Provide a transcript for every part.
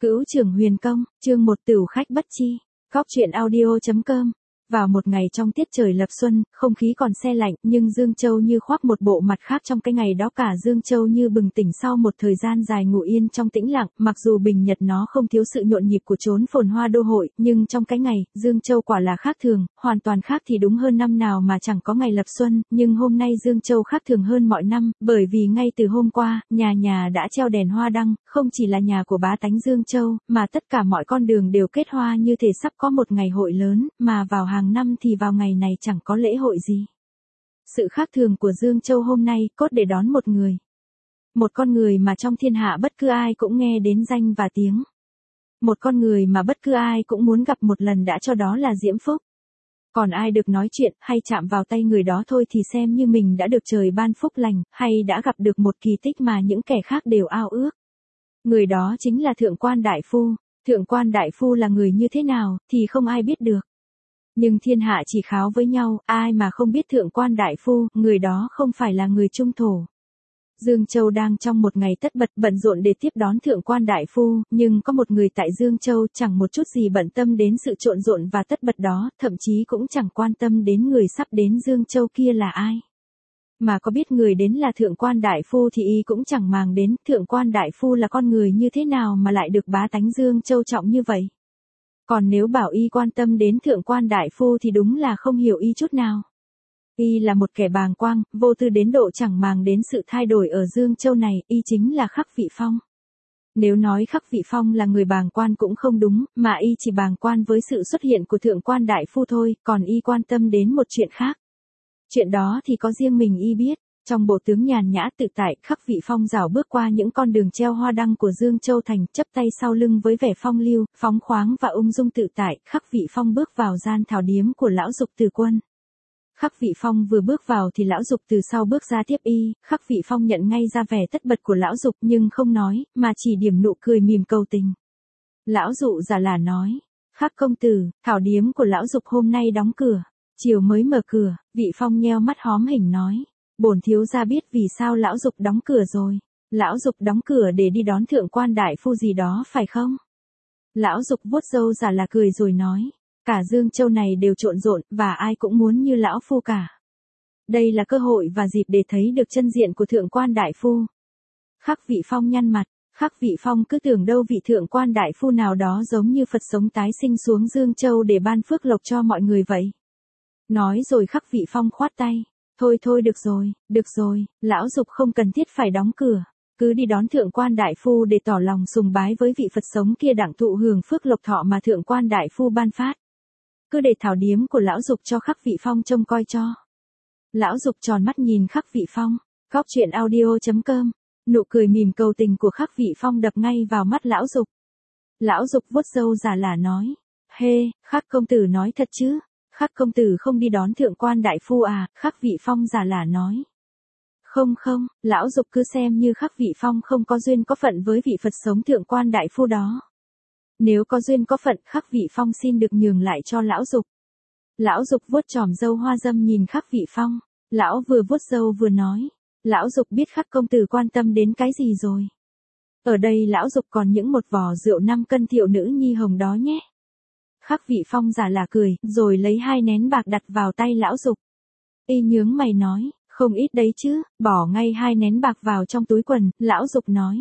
Cửu Trưởng Huyền Công, chương 1 Tửu Khách Bất Chi, Góc truyện audio.com. Vào một ngày trong tiết trời lập xuân, không khí còn se lạnh, nhưng Dương Châu như khoác một bộ mặt khác trong cái ngày đó. Cả Dương Châu như bừng tỉnh sau một thời gian dài ngủ yên trong tĩnh lặng. Mặc dù bình nhật nó không thiếu sự nhộn nhịp của chốn phồn hoa đô hội, nhưng trong cái ngày, Dương Châu quả là khác thường, hoàn toàn khác thì đúng hơn năm nào mà chẳng có ngày lập xuân. Nhưng hôm nay Dương Châu khác thường hơn mọi năm, bởi vì ngay từ hôm qua, nhà nhà đã treo đèn hoa đăng. Không chỉ là nhà của bá tánh Dương Châu, mà tất cả mọi con đường đều kết hoa như thể sắp có một ngày hội lớn, mà vào hàng năm thì vào ngày này chẳng có lễ hội gì. Sự khác thường của Dương Châu hôm nay cốt để đón một người. Một con người mà trong thiên hạ bất cứ ai cũng nghe đến danh và tiếng. Một con người mà bất cứ ai cũng muốn gặp một lần đã cho đó là Diễm Phúc. Còn ai được nói chuyện hay chạm vào tay người đó thôi thì xem như mình đã được trời ban phúc lành, hay đã gặp được một kỳ tích mà những kẻ khác đều ao ước. Người đó chính là Thượng Quan Đại Phu. Thượng Quan Đại Phu là người như thế nào thì không ai biết được. Nhưng thiên hạ chỉ kháo với nhau, ai mà không biết Thượng Quan Đại Phu, người đó không phải là người trung thổ. Dương Châu đang trong một ngày tất bật bận rộn để tiếp đón Thượng Quan Đại Phu, nhưng có một người tại Dương Châu chẳng một chút gì bận tâm đến sự trộn rộn và tất bật đó, thậm chí cũng chẳng quan tâm đến người sắp đến Dương Châu kia là ai. Mà có biết người đến là Thượng Quan Đại Phu thì y cũng chẳng màng đến Thượng Quan Đại Phu là con người như thế nào mà lại được bá tánh Dương Châu trọng như vậy. Còn nếu bảo y quan tâm đến Thượng Quan Đại Phu thì đúng là không hiểu y chút nào. Y là một kẻ bàng quang, vô tư đến độ chẳng màng đến sự thay đổi ở Dương Châu này, y chính là Khắc Vị Phong. Nếu nói Khắc Vị Phong là người bàng quan cũng không đúng, mà y chỉ bàng quan với sự xuất hiện của Thượng Quan Đại Phu thôi, còn y quan tâm đến một chuyện khác. Chuyện đó thì có riêng mình y biết. Trong bộ tướng nhàn nhã tự tại, Khắc Vị Phong rảo bước qua những con đường treo hoa đăng của Dương Châu thành, chắp tay sau lưng với vẻ phong lưu, phóng khoáng và ung dung tự tại. Khắc Vị Phong bước vào gian thảo điếm của lão Dục Từ Quân. Khắc Vị Phong vừa bước vào thì lão Dục từ sau bước ra tiếp y. Khắc Vị Phong nhận ngay ra vẻ tất bật của lão Dục nhưng không nói, mà chỉ điểm nụ cười mỉm cầu tình. Lão Dụ giả là nói: Khắc công tử, thảo điếm của lão Dục hôm nay đóng cửa, chiều mới mở cửa. Vị Phong nheo mắt hóm hỉnh nói: Bổn thiếu gia biết vì sao lão Dục đóng cửa rồi. Lão Dục đóng cửa để đi đón Thượng Quan Đại Phu gì đó phải không? Lão Dục vuốt râu giả là cười rồi nói: Cả Dương Châu này đều trộn rộn, và ai cũng muốn như lão phu cả. Đây là cơ hội và dịp để thấy được chân diện của Thượng Quan Đại Phu. Khắc Vị Phong nhăn mặt. Khắc Vị Phong cứ tưởng đâu vị Thượng Quan Đại Phu nào đó giống như Phật sống tái sinh xuống Dương Châu để ban phước lộc cho mọi người vậy. Nói rồi Khắc Vị Phong khoát tay: Thôi được rồi, lão Dục không cần thiết phải đóng cửa. Cứ đi đón Thượng Quan Đại Phu để tỏ lòng sùng bái với vị Phật sống kia đặng thụ hưởng phước lộc thọ mà Thượng Quan Đại Phu ban phát. Cứ để thảo điếm của lão Dục cho Khắc Vị Phong trông coi cho. Lão Dục tròn mắt nhìn Khắc Vị Phong. Góc truyện audio.com. Nụ cười mỉm cầu tình của Khắc Vị Phong đập ngay vào mắt lão Dục. Lão Dục vuốt râu giả lả nói: Hê, Khắc công tử nói thật chứ? Khắc công tử không đi đón Thượng Quan Đại Phu à? Khắc Vị Phong giả lả nói: Không, lão Dục cứ xem như Khắc Vị Phong không có duyên có phận với vị Phật sống Thượng Quan Đại Phu đó. Nếu có duyên có phận, Khắc Vị Phong xin được nhường lại cho lão Dục. Lão Dục vuốt chòm râu hoa dâm nhìn Khắc Vị Phong. Lão vừa vuốt râu vừa nói: Lão Dục biết Khắc công tử quan tâm đến cái gì rồi. Ở đây lão Dục còn những một vò rượu 5 cân thiệu nữ nhi hồng đó nhé. Khắc Vị Phong giả là cười, rồi lấy 2 nén bạc đặt vào tay lão Dục. Y nhướng mày nói: Không ít đấy chứ, bỏ ngay 2 nén bạc vào trong túi quần. Lão Dục nói: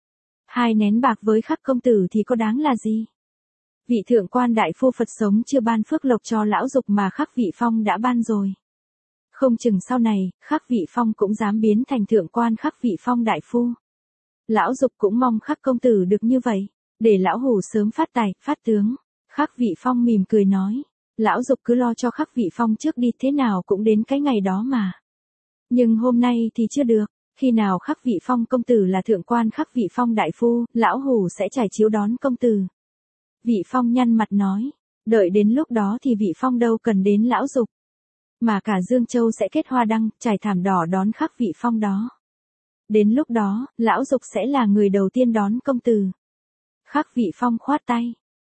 2 nén bạc với Khắc công tử thì có đáng là gì? Vị Thượng Quan Đại Phu Phật sống chưa ban phước lộc cho lão Dục mà Khắc Vị Phong đã ban rồi. Không chừng sau này, Khắc Vị Phong cũng dám biến thành Thượng Quan Khắc Vị Phong Đại Phu. Lão Dục cũng mong Khắc công tử được như vậy, để lão hủ sớm phát tài, phát tướng. Khắc Vị Phong mỉm cười nói: Lão Dục cứ lo cho Khắc Vị Phong trước đi, thế nào cũng đến cái ngày đó mà. Nhưng hôm nay thì chưa được. Khi nào Khắc Vị Phong công tử là Thượng Quan Khắc Vị Phong Đại Phu, lão hủ sẽ trải chiếu đón công tử. Vị Phong nhăn mặt nói: Đợi đến lúc đó thì Vị Phong đâu cần đến lão Dục. Mà cả Dương Châu sẽ kết hoa đăng, trải thảm đỏ đón Khắc Vị Phong đó. Đến lúc đó, lão Dục sẽ là người đầu tiên đón công tử. Khắc Vị Phong khoát tay: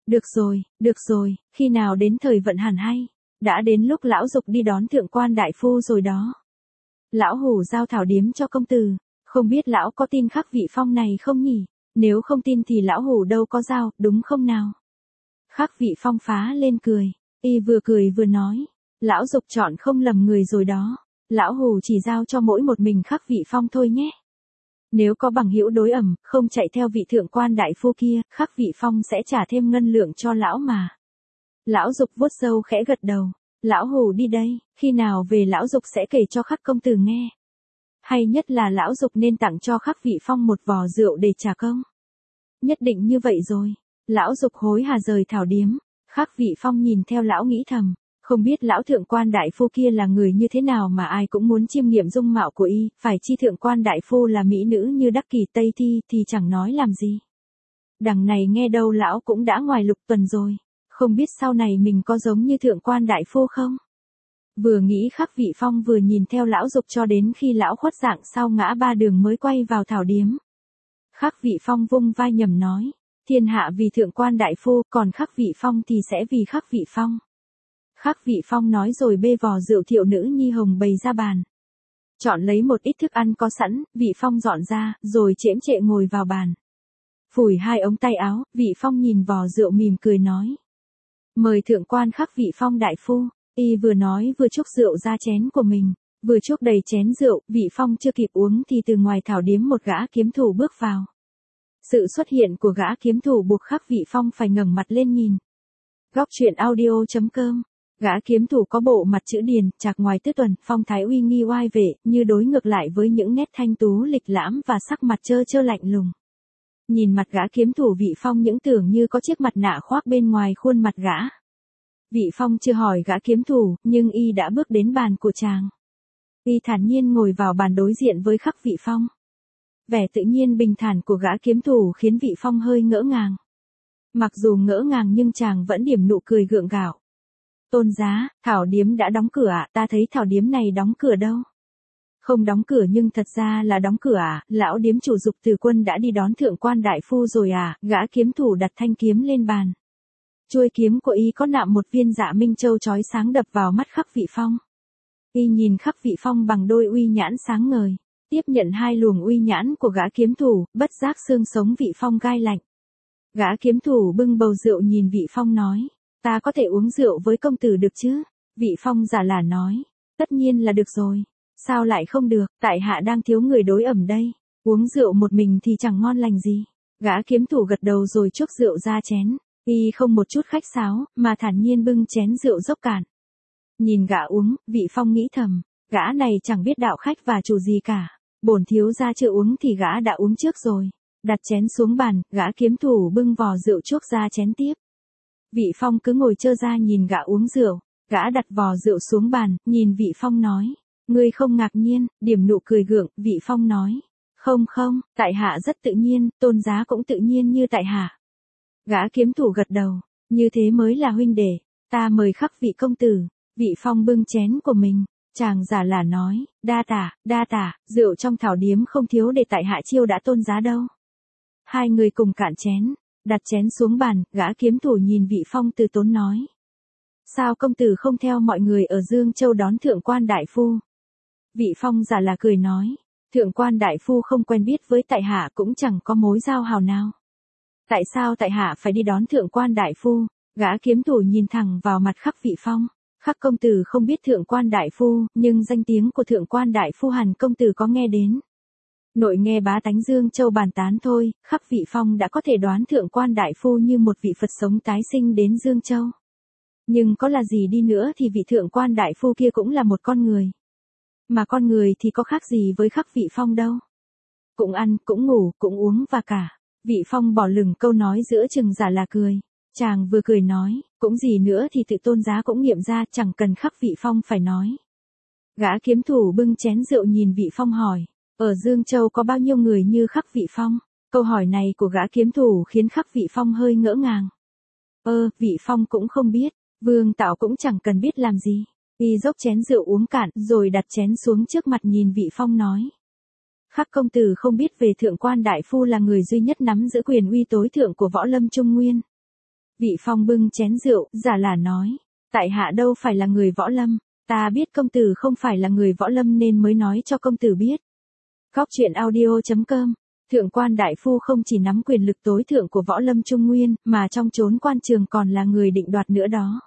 Được rồi, khi nào đến thời vận hẳn hay. Đã đến lúc lão Dục đi đón Thượng Quan Đại Phu rồi đó. Lão hủ giao thảo điếm cho công tử, không biết lão có tin Khắc Vị Phong này không nhỉ? Nếu không tin thì lão hủ đâu có dao, đúng không nào? Khắc Vị Phong phá lên cười. Y vừa cười vừa nói. Lão Dục chọn không lầm người rồi đó. Lão hủ chỉ giao cho mỗi một mình Khắc Vị Phong thôi nhé. Nếu có bằng hữu đối ẩm, không chạy theo vị thượng quan đại phu kia, Khắc Vị Phong sẽ trả thêm ngân lượng cho lão mà. Lão Dục vuốt râu khẽ gật đầu. Lão hủ đi đây, khi nào về lão Dục sẽ kể cho Khắc công tử nghe. Hay nhất là lão Dục nên tặng cho Khắc Vị Phong một vò rượu để trả công. Nhất định như vậy rồi. Lão Dục hối hả rời thảo điếm. Khắc Vị Phong nhìn theo lão nghĩ thầm. Không biết lão thượng quan đại phu kia là người như thế nào mà ai cũng muốn chiêm nghiệm dung mạo của y, phải chi thượng quan đại phu là mỹ nữ như Đắc Kỷ Tây Thi thì chẳng nói làm gì. Đằng này nghe đâu lão cũng đã ngoài lục tuần rồi, không biết sau này mình có giống như thượng quan đại phu không? Vừa nghĩ Khắc Vị Phong vừa nhìn theo lão Dục cho đến khi lão khuất dạng sau ngã ba đường mới quay vào thảo điếm. Khắc Vị Phong vung vai nhầm nói, thiên hạ vì thượng quan đại phu, còn Khắc Vị Phong thì sẽ vì Khắc Vị Phong. Khắc Vị Phong nói rồi bê vò rượu Thiệu Nữ Nhi Hồng bày ra bàn. Chọn lấy một ít thức ăn có sẵn, Vị Phong dọn ra, rồi chễm chệ ngồi vào bàn. Phủi hai ống tay áo, Vị Phong nhìn vò rượu mỉm cười nói. Mời thượng quan Khắc Vị Phong đại phu. Y vừa nói vừa chúc rượu ra chén của mình. Vừa chúc đầy chén rượu, Vị Phong chưa kịp uống thì từ ngoài thảo điếm một gã kiếm thủ bước vào. Sự xuất hiện của gã kiếm thủ buộc Khắc Vị Phong phải ngẩng mặt lên nhìn. Góc truyện audio.com. Gã kiếm thủ có bộ mặt chữ điền, chạc ngoài tứ tuần, phong thái uy nghi oai vệ, như đối ngược lại với những nét thanh tú lịch lãm và sắc mặt trơ trơ lạnh lùng. Nhìn mặt gã kiếm thủ Vị Phong những tưởng như có chiếc mặt nạ khoác bên ngoài khuôn mặt gã. Vị Phong chưa hỏi gã kiếm thủ, nhưng y đã bước đến bàn của chàng. Y thản nhiên ngồi vào bàn đối diện với Khắc Vị Phong. Vẻ tự nhiên bình thản của gã kiếm thủ khiến Vị Phong hơi ngỡ ngàng. Mặc dù ngỡ ngàng nhưng chàng vẫn điểm nụ cười gượng gạo. Tôn giá, thảo điếm đã đóng cửa ạ, ta thấy thảo điếm này đóng cửa đâu. Không đóng cửa nhưng thật ra là đóng cửa ạ, lão điếm chủ Dục Từ Quân đã đi đón thượng quan đại phu rồi à, gã kiếm thủ đặt thanh kiếm lên bàn. Chuôi kiếm của y có nạm một viên Dạ Minh Châu chói sáng đập vào mắt Khắc Vị Phong. Y nhìn Khắc Vị Phong bằng đôi uy nhãn sáng ngời, tiếp nhận hai luồng uy nhãn của gã kiếm thủ, bất giác xương sống Vị Phong gai lạnh. Gã kiếm thủ bưng bầu rượu nhìn Vị Phong nói, ta có thể uống rượu với công tử được chứ? Vị Phong giả lả nói, tất nhiên là được rồi. Sao lại không được, tại hạ đang thiếu người đối ẩm đây. Uống rượu một mình thì chẳng ngon lành gì. Gã kiếm thủ gật đầu rồi chuốc rượu ra chén. Y không một chút khách sáo, mà thản nhiên bưng chén rượu dốc cạn. Nhìn gã uống, Vị Phong nghĩ thầm, gã này chẳng biết đạo khách và chủ gì cả. Bổn thiếu gia chưa uống thì gã đã uống trước rồi. Đặt chén xuống bàn, gã kiếm thủ bưng vò rượu chuốc ra chén tiếp. Vị Phong cứ ngồi trơ ra nhìn gã uống rượu. Gã đặt vò rượu xuống bàn, nhìn Vị Phong nói. Ngươi không ngạc nhiên, điểm nụ cười gượng, Vị Phong nói. Không, tại hạ rất tự nhiên, tôn giá cũng tự nhiên như tại hạ. Gã kiếm thủ gật đầu, như thế mới là huynh đệ, ta mời Khắc vị công tử. Vị Phong bưng chén của mình, chàng giả lả nói, đa tả, rượu trong thảo điếm không thiếu để tại hạ chiêu đã tôn giá đâu. Hai người cùng cạn chén, đặt chén xuống bàn, gã kiếm thủ nhìn Vị Phong từ tốn nói. Sao công tử không theo mọi người ở Dương Châu đón thượng quan đại phu? Vị Phong giả là cười nói, thượng quan đại phu không quen biết với tại hạ cũng chẳng có mối giao hảo nào. Tại sao tại hạ phải đi đón thượng quan đại phu? Gã kiếm thủ nhìn thẳng vào mặt Khắc Vị Phong. Khắc công tử không biết thượng quan đại phu, nhưng danh tiếng của thượng quan đại phu hẳn công tử có nghe đến. Nội nghe bá tánh Dương Châu bàn tán thôi, Khắc Vị Phong đã có thể đoán thượng quan đại phu như một vị Phật sống tái sinh đến Dương Châu. Nhưng có là gì đi nữa thì vị thượng quan đại phu kia cũng là một con người. Mà con người thì có khác gì với Khắc Vị Phong đâu. Cũng ăn, cũng ngủ, cũng uống và cả. Vị Phong bỏ lửng câu nói giữa chừng giả là cười. Chàng vừa cười nói, cũng gì nữa thì tự tôn giá cũng nghiệm ra, chẳng cần Khắc Vị Phong phải nói. Gã kiếm thủ bưng chén rượu nhìn Vị Phong hỏi, ở Dương Châu có bao nhiêu người như Khắc Vị Phong? Câu hỏi này của gã kiếm thủ khiến Khắc Vị Phong hơi ngỡ ngàng. Vị Phong cũng không biết, Vương Tạo cũng chẳng cần biết làm gì. Y dốc chén rượu uống cạn, rồi đặt chén xuống trước mặt nhìn Vị Phong nói. Khắc công tử không biết về thượng quan đại phu là người duy nhất nắm giữ quyền uy tối thượng của võ lâm Trung Nguyên. Vị Phong bưng chén rượu, giả lả nói. Tại hạ đâu phải là người võ lâm, ta biết công tử không phải là người võ lâm nên mới nói cho công tử biết. Góc truyện audio.com Thượng quan đại phu không chỉ nắm quyền lực tối thượng của võ lâm Trung Nguyên, mà trong chốn quan trường còn là người định đoạt nữa đó.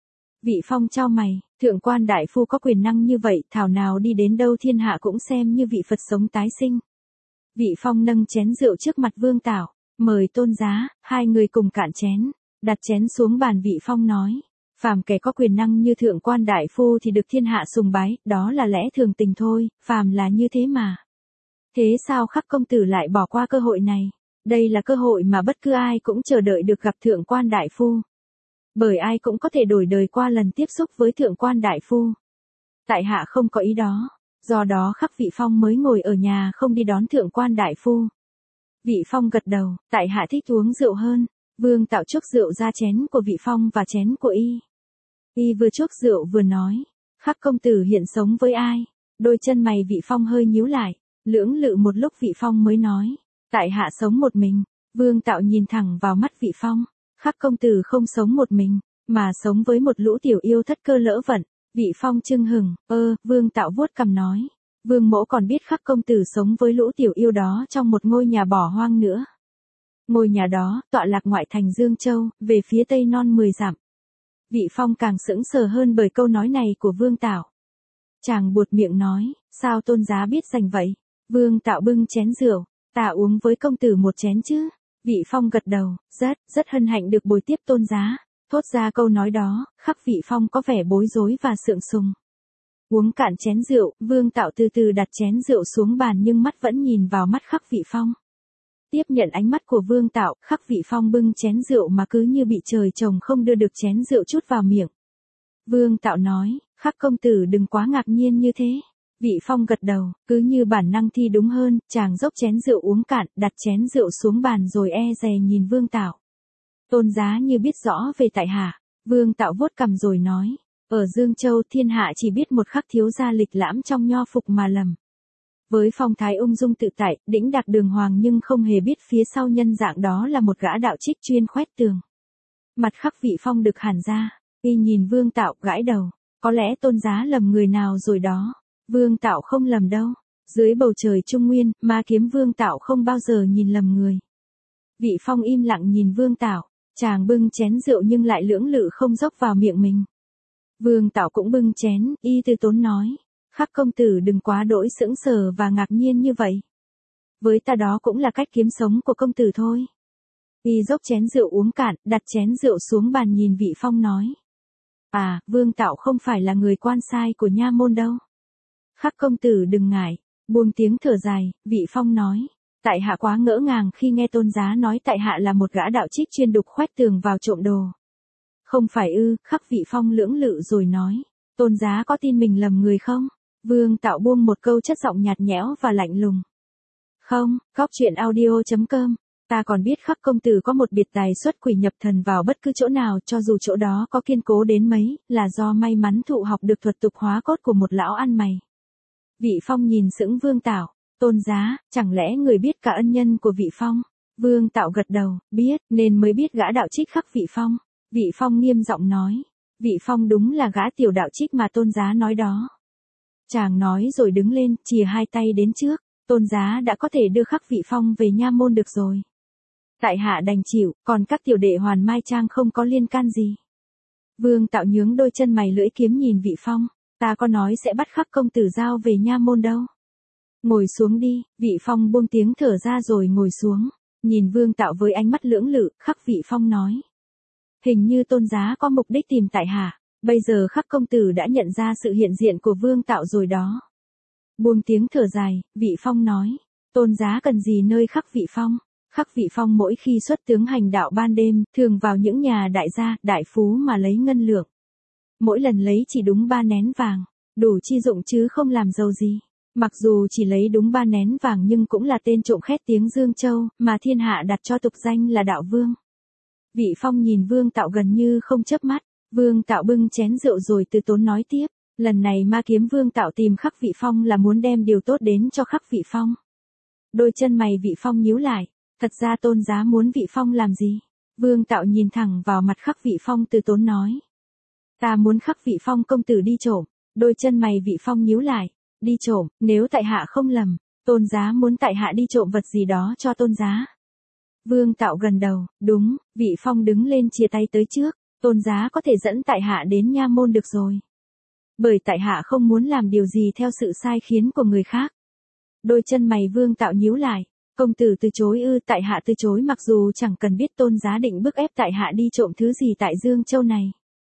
Vị Phong chau mày, thượng quan đại phu có quyền năng như vậy, thảo nào đi đến đâu thiên hạ cũng xem như vị Phật sống tái sinh. Vị Phong nâng chén rượu trước mặt Vương Tảo, mời tôn giá, hai người cùng cạn chén, đặt chén xuống bàn. Vị Phong nói, phàm kẻ có quyền năng như thượng quan đại phu thì được thiên hạ sùng bái, đó là lẽ thường tình thôi, phàm là như thế mà. Thế sao Khắc công tử lại bỏ qua cơ hội này? Đây là cơ hội mà bất cứ ai cũng chờ đợi được gặp thượng quan đại phu. Bởi ai cũng có thể đổi đời qua lần tiếp xúc với thượng quan đại phu. Tại hạ không có ý đó, do đó Khắc Vị Phong mới ngồi ở nhà không đi đón thượng quan đại phu. Vị Phong gật đầu, tại hạ thích uống rượu hơn. Vương Tạo chuốc rượu ra chén của Vị Phong và chén của y. Y vừa chuốc rượu vừa nói, Khắc công tử hiện sống với ai? Đôi chân mày Vị Phong hơi nhíu lại, lưỡng lự một lúc Vị Phong mới nói, tại hạ sống một mình. Vương Tạo nhìn thẳng vào mắt Vị Phong, Khắc công tử không sống một mình, mà sống với một lũ tiểu yêu thất cơ lỡ vận. Vị Phong chưng hừng, Vương Tạo vuốt cằm nói, Vương mỗ còn biết Khắc công tử sống với lũ tiểu yêu đó trong một ngôi nhà bỏ hoang nữa. Ngôi nhà đó tọa lạc ngoại thành Dương Châu, về phía tây non 10 dặm. Vị Phong càng sững sờ hơn bởi câu nói này của Vương Tạo. Chàng buột miệng nói, sao tôn giá biết rành vậy? Vương Tạo bưng chén rượu, ta uống với công tử một chén chứ. Vị Phong gật đầu, rất hân hạnh được bồi tiếp tôn giá. Thốt ra câu nói đó, Khắc Vị Phong có vẻ bối rối và sượng sùng. Uống cạn chén rượu, Vương Tạo từ từ đặt chén rượu xuống bàn nhưng mắt vẫn nhìn vào mắt Khắc Vị Phong. Tiếp nhận ánh mắt của Vương Tạo, Khắc Vị Phong bưng chén rượu mà cứ như bị trời trồng không đưa được chén rượu chút vào miệng. Vương Tạo nói, Khắc công tử đừng quá ngạc nhiên như thế. Vị Phong gật đầu, cứ như bản năng thi đúng hơn, chàng dốc chén rượu uống cạn, đặt chén rượu xuống bàn rồi e dè nhìn Vương Tạo. Tôn giá như biết rõ về tại hạ. Vương Tạo vuốt cằm rồi nói, ở Dương Châu thiên hạ chỉ biết một Khắc thiếu gia lịch lãm trong nho phục mà lầm. Với phong thái ung dung tự tại, đĩnh đạc đường hoàng nhưng không hề biết phía sau nhân dạng đó là một gã đạo trích chuyên khoét tường. Mặt Khắc Vị Phong được hẳn ra, y nhìn Vương Tạo gãi đầu, có lẽ tôn giá lầm người nào rồi đó. Vương Tạo không lầm đâu, dưới bầu trời Trung Nguyên, ma kiếm Vương Tạo không bao giờ nhìn lầm người. Vị Phong im lặng nhìn Vương Tạo, chàng bưng chén rượu nhưng lại lưỡng lự không dốc vào miệng mình. Vương Tạo cũng bưng chén, y từ tốn nói, Khắc công tử đừng quá đỗi sững sờ và ngạc nhiên như vậy. Với ta đó cũng là cách kiếm sống của công tử thôi. Y dốc chén rượu uống cạn, đặt chén rượu xuống bàn nhìn Vị Phong nói. À, Vương Tạo không phải là người quan sai của nha môn đâu. Khắc công tử đừng ngại, buông tiếng thở dài, Vị Phong nói. Tại hạ quá ngỡ ngàng khi nghe tôn giá nói tại hạ là một gã đạo trích chuyên đục khoét tường vào trộm đồ. Không phải ư? Khắc Vị Phong lưỡng lự rồi nói. Tôn giá có tin mình lầm người không? Vương Tạo buông một câu chất giọng nhạt nhẽo và lạnh lùng. Không, Góc Truyện Audio.com. Ta còn biết Khắc công tử có một biệt tài xuất quỷ nhập thần vào bất cứ chỗ nào, cho dù chỗ đó có kiên cố đến mấy, là do may mắn thụ học được thuật tục hóa cốt của một lão ăn mày. Vị Phong nhìn sững Vương Tạo, tôn giá, chẳng lẽ người biết cả ân nhân của Vị Phong? Vương Tạo gật đầu, biết, nên mới biết gã đạo trích Khắc Vị Phong. Vị Phong nghiêm giọng nói, Vị Phong đúng là gã tiểu đạo trích mà tôn giá nói đó. Chàng nói rồi đứng lên, chìa hai tay đến trước, tôn giá đã có thể đưa Khắc Vị Phong về nha môn được rồi. Tại hạ đành chịu, còn các tiểu đệ Hoàn Mai Trang không có liên can gì. Vương Tạo nhướng đôi chân mày lưỡi kiếm nhìn Vị Phong, ta có nói sẽ bắt Khắc công tử giao về nha môn đâu. Ngồi xuống đi. Vị Phong buông tiếng thở ra rồi ngồi xuống, nhìn Vương Tạo với ánh mắt lưỡng lự. Khắc Vị Phong nói, hình như tôn giá có mục đích tìm tại hạ. Bây giờ Khắc công tử đã nhận ra sự hiện diện của Vương Tạo rồi đó. Buông tiếng thở dài, Vị Phong nói, tôn giá cần gì nơi Khắc Vị Phong? Khắc Vị Phong mỗi khi xuất tướng hành đạo ban đêm, thường vào những nhà đại gia, đại phú mà lấy ngân lượng. Mỗi lần lấy chỉ đúng 3 nén vàng, đủ chi dụng chứ không làm giàu gì. Mặc dù chỉ lấy đúng 3 nén vàng nhưng cũng là tên trộm khét tiếng Dương Châu, mà thiên hạ đặt cho tục danh là đạo vương. Vị Phong nhìn Vương Tạo gần như không chớp mắt. Vương Tạo bưng chén rượu rồi từ tốn nói tiếp, lần này ma kiếm Vương Tạo tìm Khắc Vị Phong là muốn đem điều tốt đến cho Khắc Vị Phong. Đôi chân mày Vị Phong nhíu lại, thật ra tôn giá muốn Vị Phong làm gì? Vương Tạo nhìn thẳng vào mặt Khắc Vị Phong từ tốn nói, ta muốn Khắc Vị Phong công tử đi trộm. Đôi chân mày Vị Phong nhíu lại, đi trộm, nếu tại hạ không lầm, Tôn giá muốn tại hạ đi trộm vật gì đó cho tôn giá. Vương Tạo gần đầu, đúng, Vị Phong đứng lên chia tay tới trước, tôn giá có thể dẫn tại hạ đến nha môn được rồi. Bởi tại hạ không muốn làm điều gì theo sự sai khiến của người khác. Đôi chân mày Vương Tạo nhíu lại, công tử từ chối ư? Tại hạ từ chối mặc dù chẳng cần biết tôn giá định bức ép tại hạ đi trộm thứ gì tại Dương Châu này.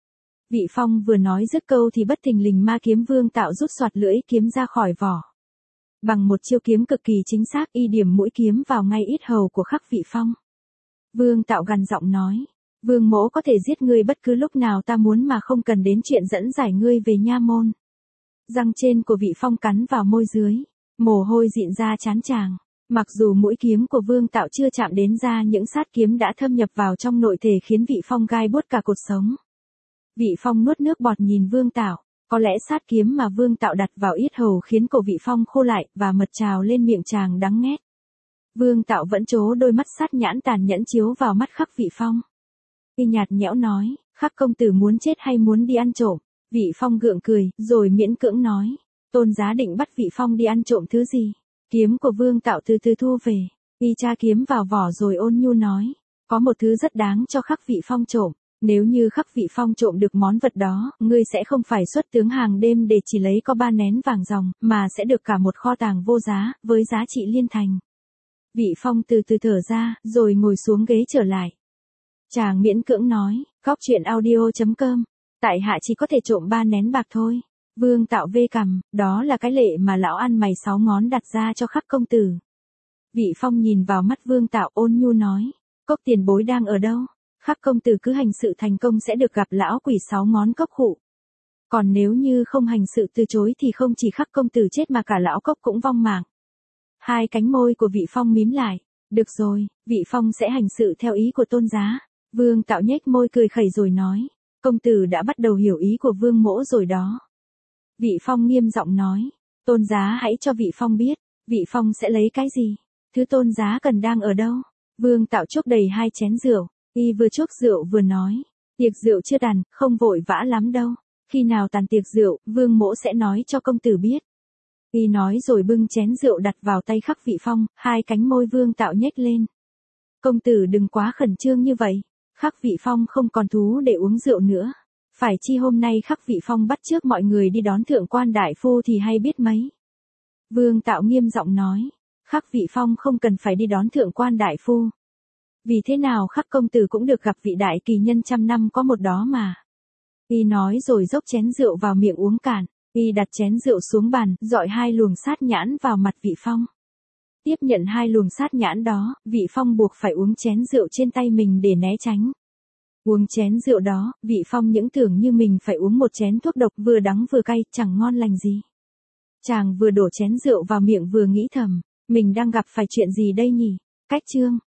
Vị Phong vừa nói dứt câu thì bất thình lình ma kiếm Vương Tạo rút xoạt lưỡi kiếm ra khỏi vỏ. Bằng một chiêu kiếm cực kỳ chính xác y điểm mũi kiếm vào ngay yết hầu của Khắc Vị Phong. Vương Tạo gằn giọng nói, Vương mỗ có thể giết ngươi bất cứ lúc nào ta muốn mà không cần đến chuyện dẫn giải ngươi về nha môn. Răng trên của Vị Phong cắn vào môi dưới, mồ hôi dịn ra trán chàng. Mặc dù mũi kiếm của Vương Tạo chưa chạm đến da, những sát kiếm đã thâm nhập vào trong nội thể khiến Vị Phong gai buốt cả cột sống. Vị Phong nuốt nước bọt nhìn Vương Tạo, có lẽ sát kiếm mà Vương Tạo đặt vào yết hầu khiến cổ Vị Phong khô lại và mật trào lên miệng chàng đắng nghét. Vương Tạo vẫn trố đôi mắt sát nhãn tàn nhẫn chiếu vào mắt Khắc Vị Phong. Y nhạt nhẽo nói, Khắc công tử muốn chết hay muốn đi ăn trộm? Vị Phong gượng cười, rồi miễn cưỡng nói, tôn giá định bắt Vị Phong đi ăn trộm thứ gì? Kiếm của Vương Tạo từ từ thu về, y tra kiếm vào vỏ rồi ôn nhu nói, có một thứ rất đáng cho Khắc Vị Phong trộm. Nếu như Khắc Vị Phong trộm được món vật đó, ngươi sẽ không phải xuất tướng hàng đêm để chỉ lấy có 3 nén vàng ròng, mà sẽ được cả một kho tàng vô giá, với giá trị liên thành. Vị Phong từ từ thở ra, rồi ngồi xuống ghế trở lại. Chàng miễn cưỡng nói, Góc truyện audio.com, tại hạ chỉ có thể trộm 3 nén bạc thôi. Vương Tạo vê cằm, đó là cái lệ mà lão ăn mày 6 ngón đặt ra cho Khắc công tử. Vị Phong nhìn vào mắt Vương Tạo ôn nhu nói, cốc tiền bối đang ở đâu? Khắc công tử cứ hành sự thành công sẽ được gặp lão quỷ 6 ngón cốc khụ. Còn nếu như không hành sự từ chối thì không chỉ Khắc công tử chết mà cả lão cốc cũng vong mạng. Hai cánh môi của Vị Phong mím lại, được rồi, Vị Phong sẽ hành sự theo ý của tôn giá. Vương Tạo nhếch môi cười khẩy rồi nói, công tử đã bắt đầu hiểu ý của Vương mỗ rồi đó. Vị Phong nghiêm giọng nói, tôn giá hãy cho Vị Phong biết, Vị Phong sẽ lấy cái gì, thứ tôn giá cần đang ở đâu. Vương Tạo chúc đầy 2 chén rượu, y vừa chúc rượu vừa nói, tiệc rượu chưa tàn, không vội vã lắm đâu, khi nào tàn tiệc rượu, Vương mỗ sẽ nói cho công tử biết. Y nói rồi bưng chén rượu đặt vào tay Khắc Vị Phong, hai cánh môi Vương Tạo nhếch lên. Công tử đừng quá khẩn trương như vậy, Khắc Vị Phong không còn thú để uống rượu nữa. Phải chi hôm nay Khắc Vị Phong bắt chước mọi người đi đón thượng quan đại phu thì hay biết mấy. Vương Tạo nghiêm giọng nói, Khắc Vị Phong không cần phải đi đón thượng quan đại phu. Vì thế nào Khắc công tử cũng được gặp vị đại kỳ nhân trăm năm có một đó mà. Y nói rồi dốc chén rượu vào miệng uống cạn, y đặt chén rượu xuống bàn, dọi 2 luồng sát nhãn vào mặt Vị Phong. Tiếp nhận 2 luồng sát nhãn đó, Vị Phong buộc phải uống chén rượu trên tay mình để né tránh. Uống chén rượu đó, Vị Phong những tưởng như mình phải uống một chén thuốc độc vừa đắng vừa cay, chẳng ngon lành gì. Chàng vừa đổ chén rượu vào miệng vừa nghĩ thầm, mình đang gặp phải chuyện gì đây nhỉ? Cách chương